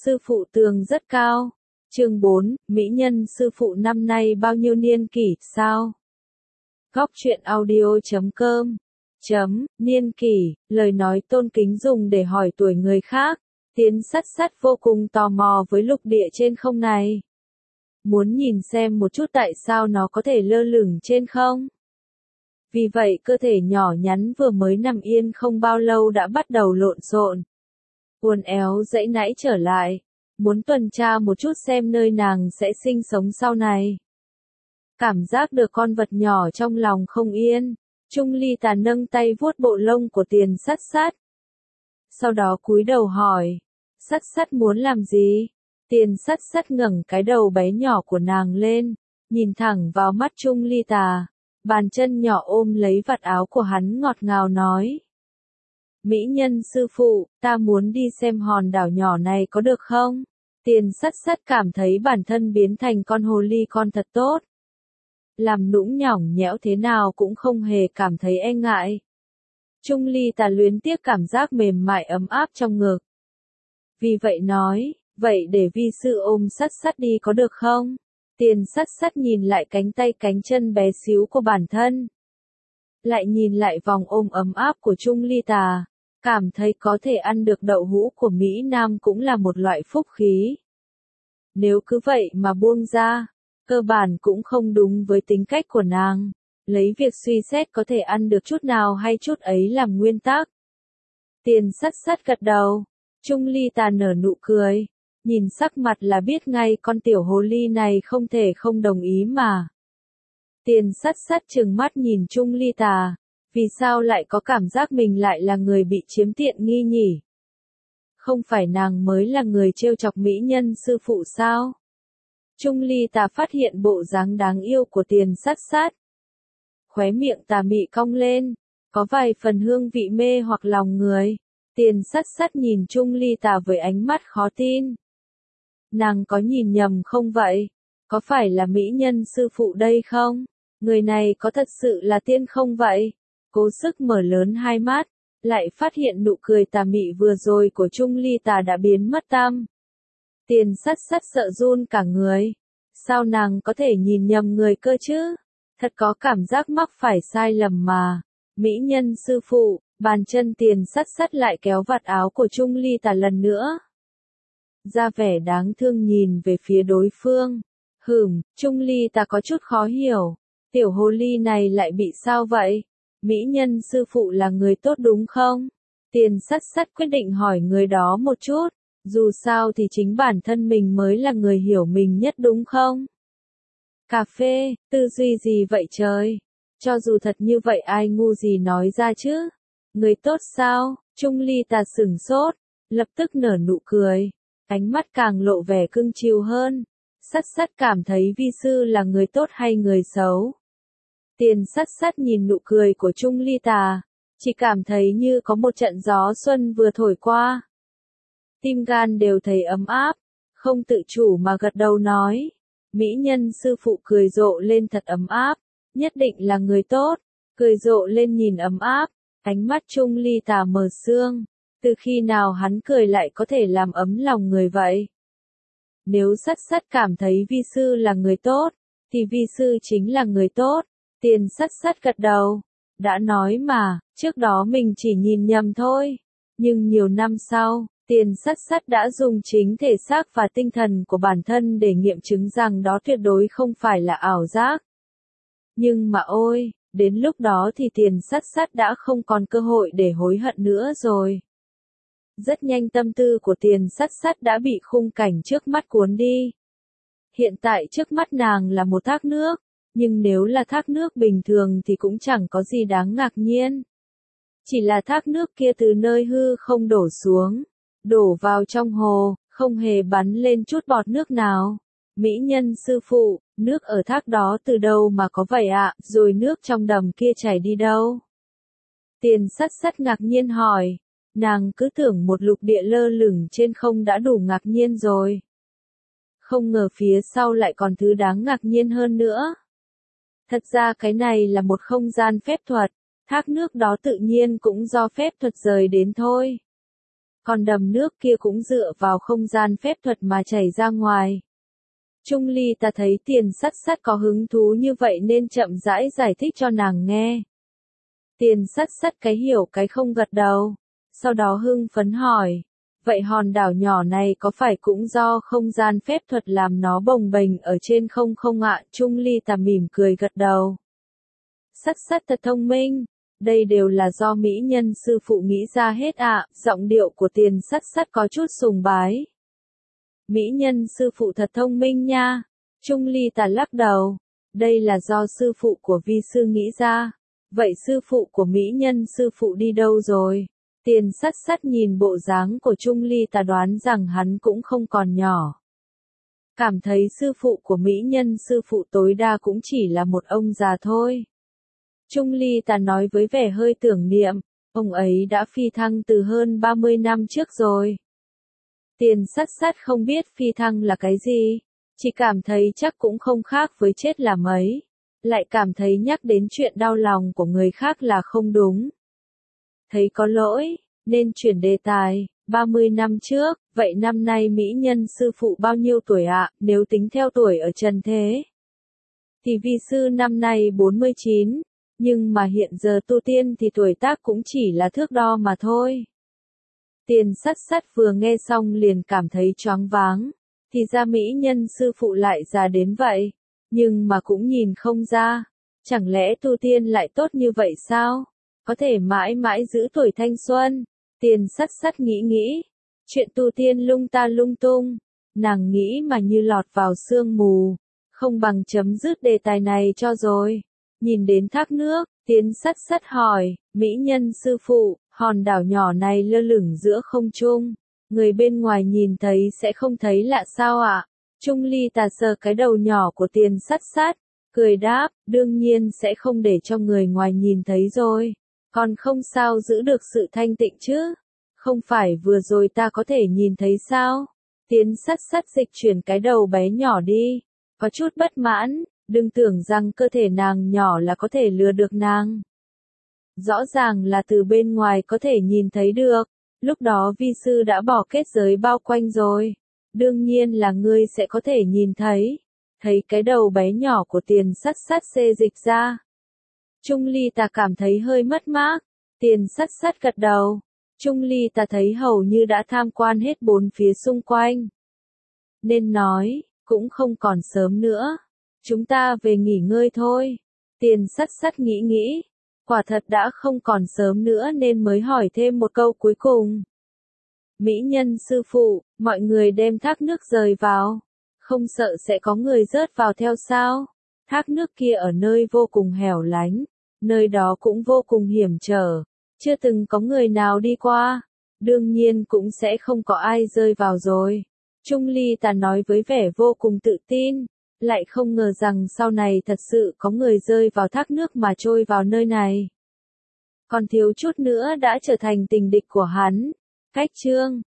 Sư phụ tường rất cao. Chương 4, Mỹ nhân sư phụ năm nay bao nhiêu niên kỷ, sao? Góc truyện audio.com Niên kỷ, lời nói tôn kính dùng để hỏi tuổi người khác. Tiến sắt sắt vô cùng tò mò với lục địa trên không này. Muốn nhìn xem một chút tại sao nó có thể lơ lửng trên không? Vì vậy cơ thể nhỏ nhắn vừa mới nằm yên không bao lâu đã bắt đầu lộn xộn. Uốn éo dãy nãy trở lại. Muốn tuần tra một chút xem nơi nàng sẽ sinh sống sau này. Cảm giác được con vật nhỏ trong lòng không yên. Trung Ly Tà nâng tay vuốt bộ lông của Tiền sắt sắt. Sau đó cúi đầu hỏi. Sắt sắt muốn làm gì? Tiền sắt sắt ngẩng cái đầu bé nhỏ của nàng lên. Nhìn thẳng vào mắt Trung Ly Tà. Bàn chân nhỏ ôm lấy vạt áo của hắn ngọt ngào nói. Mỹ nhân sư phụ, ta muốn đi xem hòn đảo nhỏ này có được không? Tiền sắt sắt cảm thấy bản thân biến thành con hồ ly con thật tốt. Làm nũng nhỏng nhẽo thế nào cũng không hề cảm thấy e ngại. Trung Ly Tà luyến tiếc cảm giác mềm mại ấm áp trong ngực. Vì vậy nói, vậy để vi sư ôm sắt sắt đi có được không? Tiền sắt sắt nhìn lại cánh tay cánh chân bé xíu của bản thân. Lại nhìn lại vòng ôm ấm áp của Trung Ly Tà. Cảm thấy có thể ăn được đậu hũ của Mỹ Nam cũng là một loại phúc khí. Nếu cứ vậy mà buông ra, cơ bản cũng không đúng với tính cách của nàng. Lấy việc suy xét có thể ăn được chút nào hay chút ấy làm nguyên tắc. Tiền sắt sắt gật đầu. Trung Ly Tà nở nụ cười. Nhìn sắc mặt là biết ngay con tiểu hồ ly này không thể không đồng ý mà. Tiền sắt sắt trừng mắt nhìn Trung Ly Tà. Vì sao lại có cảm giác mình lại là người bị chiếm tiện nghi nhỉ? Không phải nàng mới là người trêu chọc mỹ nhân sư phụ sao? Trung Ly Tà phát hiện bộ dáng đáng yêu của Tiền sắt sắt. Khóe miệng tà mị cong lên, có vài phần hương vị mê hoặc lòng người. Tiền sắt sắt nhìn Trung Ly Tà với ánh mắt khó tin. Nàng có nhìn nhầm không vậy? Có phải là mỹ nhân sư phụ đây không? Người này có thật sự là tiên không vậy? Cố sức mở lớn hai mắt, lại phát hiện nụ cười tà mị vừa rồi của Trung Ly Tà đã biến mất tăm. Tiền sắt sắt sợ run cả người. Sao nàng có thể nhìn nhầm người cơ chứ? Thật có cảm giác mắc phải sai lầm mà. Mỹ nhân sư phụ, bàn chân Tiền sắt sắt lại kéo vạt áo của Trung Ly Tà lần nữa. Ra vẻ đáng thương nhìn về phía đối phương. Trung Ly Tà có chút khó hiểu. Tiểu hồ ly này lại bị sao vậy? Mỹ nhân sư phụ là người tốt đúng không? Tiền sắt sắt quyết định hỏi người đó một chút. Dù sao thì chính bản thân mình mới là người hiểu mình nhất đúng không? Cà phê, tư duy gì vậy trời? Cho dù thật như vậy ai ngu gì nói ra chứ? Người tốt sao? Trung Ly Tà sửng sốt, lập tức nở nụ cười. Ánh mắt càng lộ vẻ cưng chiều hơn. Sắt sắt cảm thấy vi sư là người tốt hay người xấu? Tiền sắt sắt nhìn nụ cười của Trung Ly Tà, chỉ cảm thấy như có một trận gió xuân vừa thổi qua. Tim gan đều thấy ấm áp, không tự chủ mà gật đầu nói. Mỹ nhân sư phụ cười rộ lên thật ấm áp, nhất định là người tốt, cười rộ lên nhìn ấm áp, ánh mắt Trung Ly Tà mờ sương. Từ khi nào hắn cười lại có thể làm ấm lòng người vậy? Nếu sắt sắt cảm thấy vi sư là người tốt, thì vi sư chính là người tốt. Tiền sắt sắt gật đầu. Đã nói mà, trước đó mình chỉ nhìn nhầm thôi. Nhưng nhiều năm sau, Tiền sắt sắt đã dùng chính thể xác và tinh thần của bản thân để nghiệm chứng rằng đó tuyệt đối không phải là ảo giác. Nhưng mà ôi, đến lúc đó thì Tiền sắt sắt đã không còn cơ hội để hối hận nữa rồi. Rất nhanh tâm tư của Tiền sắt sắt đã bị khung cảnh trước mắt cuốn đi. Hiện tại trước mắt nàng là một thác nước. Nhưng nếu là thác nước bình thường thì cũng chẳng có gì đáng ngạc nhiên. Chỉ là thác nước kia từ nơi hư không đổ xuống, đổ vào trong hồ, không hề bắn lên chút bọt nước nào. Mỹ nhân sư phụ, nước ở thác đó từ đâu mà có vậy ạ, rồi nước trong đầm kia chảy đi đâu? Tiền sắt sắt ngạc nhiên hỏi, nàng cứ tưởng một lục địa lơ lửng trên không đã đủ ngạc nhiên rồi. Không ngờ phía sau lại còn thứ đáng ngạc nhiên hơn nữa. Thật ra cái này là một không gian phép thuật, thác nước đó tự nhiên cũng do phép thuật rời đến thôi. Còn đầm nước kia cũng dựa vào không gian phép thuật mà chảy ra ngoài. Trung Ly ta thấy Tiền Sắt Sắt có hứng thú như vậy nên chậm rãi giải thích cho nàng nghe. Tiền Sắt Sắt cái hiểu cái không gật đầu. Sau đó hưng phấn hỏi. Vậy hòn đảo nhỏ này có phải cũng do không gian phép thuật làm nó bồng bềnh ở trên không không ạ? Trung Ly ta mỉm cười gật đầu. Sắt Sắt thật thông minh. Đây đều là do mỹ nhân sư phụ nghĩ ra hết ạ. Giọng điệu của Tiền Sắt Sắt có chút sùng bái. Mỹ nhân sư phụ thật thông minh nha. Trung Ly ta lắc đầu. Đây là do sư phụ của vi sư nghĩ ra. Vậy sư phụ của mỹ nhân sư phụ đi đâu rồi? Tiền Sắt Sắt nhìn bộ dáng của Trung Ly ta đoán rằng hắn cũng không còn nhỏ. Cảm thấy sư phụ của mỹ nhân sư phụ tối đa cũng chỉ là một ông già thôi. Trung Ly ta nói với vẻ hơi tưởng niệm, ông ấy đã phi thăng từ hơn 30 năm trước rồi. Tiền Sắt Sắt không biết phi thăng là cái gì, chỉ cảm thấy chắc cũng không khác với chết là mấy, lại cảm thấy nhắc đến chuyện đau lòng của người khác là không đúng. Thấy có lỗi, nên chuyển đề tài, 30 năm trước, vậy năm nay mỹ nhân sư phụ bao nhiêu tuổi ạ, nếu tính theo tuổi ở trần thế? Thì vi sư năm nay 49, nhưng mà hiện giờ tu tiên thì tuổi tác cũng chỉ là thước đo mà thôi. Tiền Sắt Sắt vừa nghe xong liền cảm thấy choáng váng, thì ra mỹ nhân sư phụ lại già đến vậy, nhưng mà cũng nhìn không ra, chẳng lẽ tu tiên lại tốt như vậy sao? Có thể mãi mãi giữ tuổi thanh xuân. Tiền Sắt Sắt nghĩ, chuyện tu tiên lung ta lung tung, nàng nghĩ mà như lọt vào sương mù, không bằng chấm dứt đề tài này cho rồi. Nhìn đến thác nước, Tiền Sắt Sắt hỏi, mỹ nhân sư phụ, hòn đảo nhỏ này lơ lửng giữa không trung, người bên ngoài nhìn thấy sẽ không thấy lạ sao ạ? Trung Ly ta sờ cái đầu nhỏ của Tiền Sắt Sắt, cười đáp, đương nhiên sẽ không để cho người ngoài nhìn thấy rồi. Còn không sao giữ được sự thanh tịnh chứ? Không phải vừa rồi ta có thể nhìn thấy sao? Tiền Sắt Sắt dịch chuyển cái đầu bé nhỏ đi, có chút bất mãn, đừng tưởng rằng cơ thể nàng nhỏ là có thể lừa được nàng. Rõ ràng là từ bên ngoài có thể nhìn thấy được, lúc đó vi sư đã bỏ kết giới bao quanh rồi. Đương nhiên là ngươi sẽ có thể nhìn thấy. Thấy cái đầu bé nhỏ của Tiền Sắt Sắt xê dịch ra. Trung Ly ta cảm thấy hơi mất mát. Tiền Sắt Sắt gật đầu. Trung Ly ta thấy hầu như đã tham quan hết bốn phía xung quanh. Nên nói, cũng không còn sớm nữa. Chúng ta về nghỉ ngơi thôi. Tiền Sắt Sắt nghĩ. Quả thật đã không còn sớm nữa nên mới hỏi thêm một câu cuối cùng. Mỹ nhân sư phụ, mọi người đem thác nước rời vào. Không sợ sẽ có người rớt vào theo sao? Thác nước kia ở nơi vô cùng hẻo lánh. Nơi đó cũng vô cùng hiểm trở. Chưa từng có người nào đi qua. Đương nhiên cũng sẽ không có ai rơi vào rồi. Trung Ly ta nói với vẻ vô cùng tự tin. Lại không ngờ rằng sau này thật sự có người rơi vào thác nước mà trôi vào nơi này. Còn thiếu chút nữa đã trở thành tình địch của hắn. Cách chương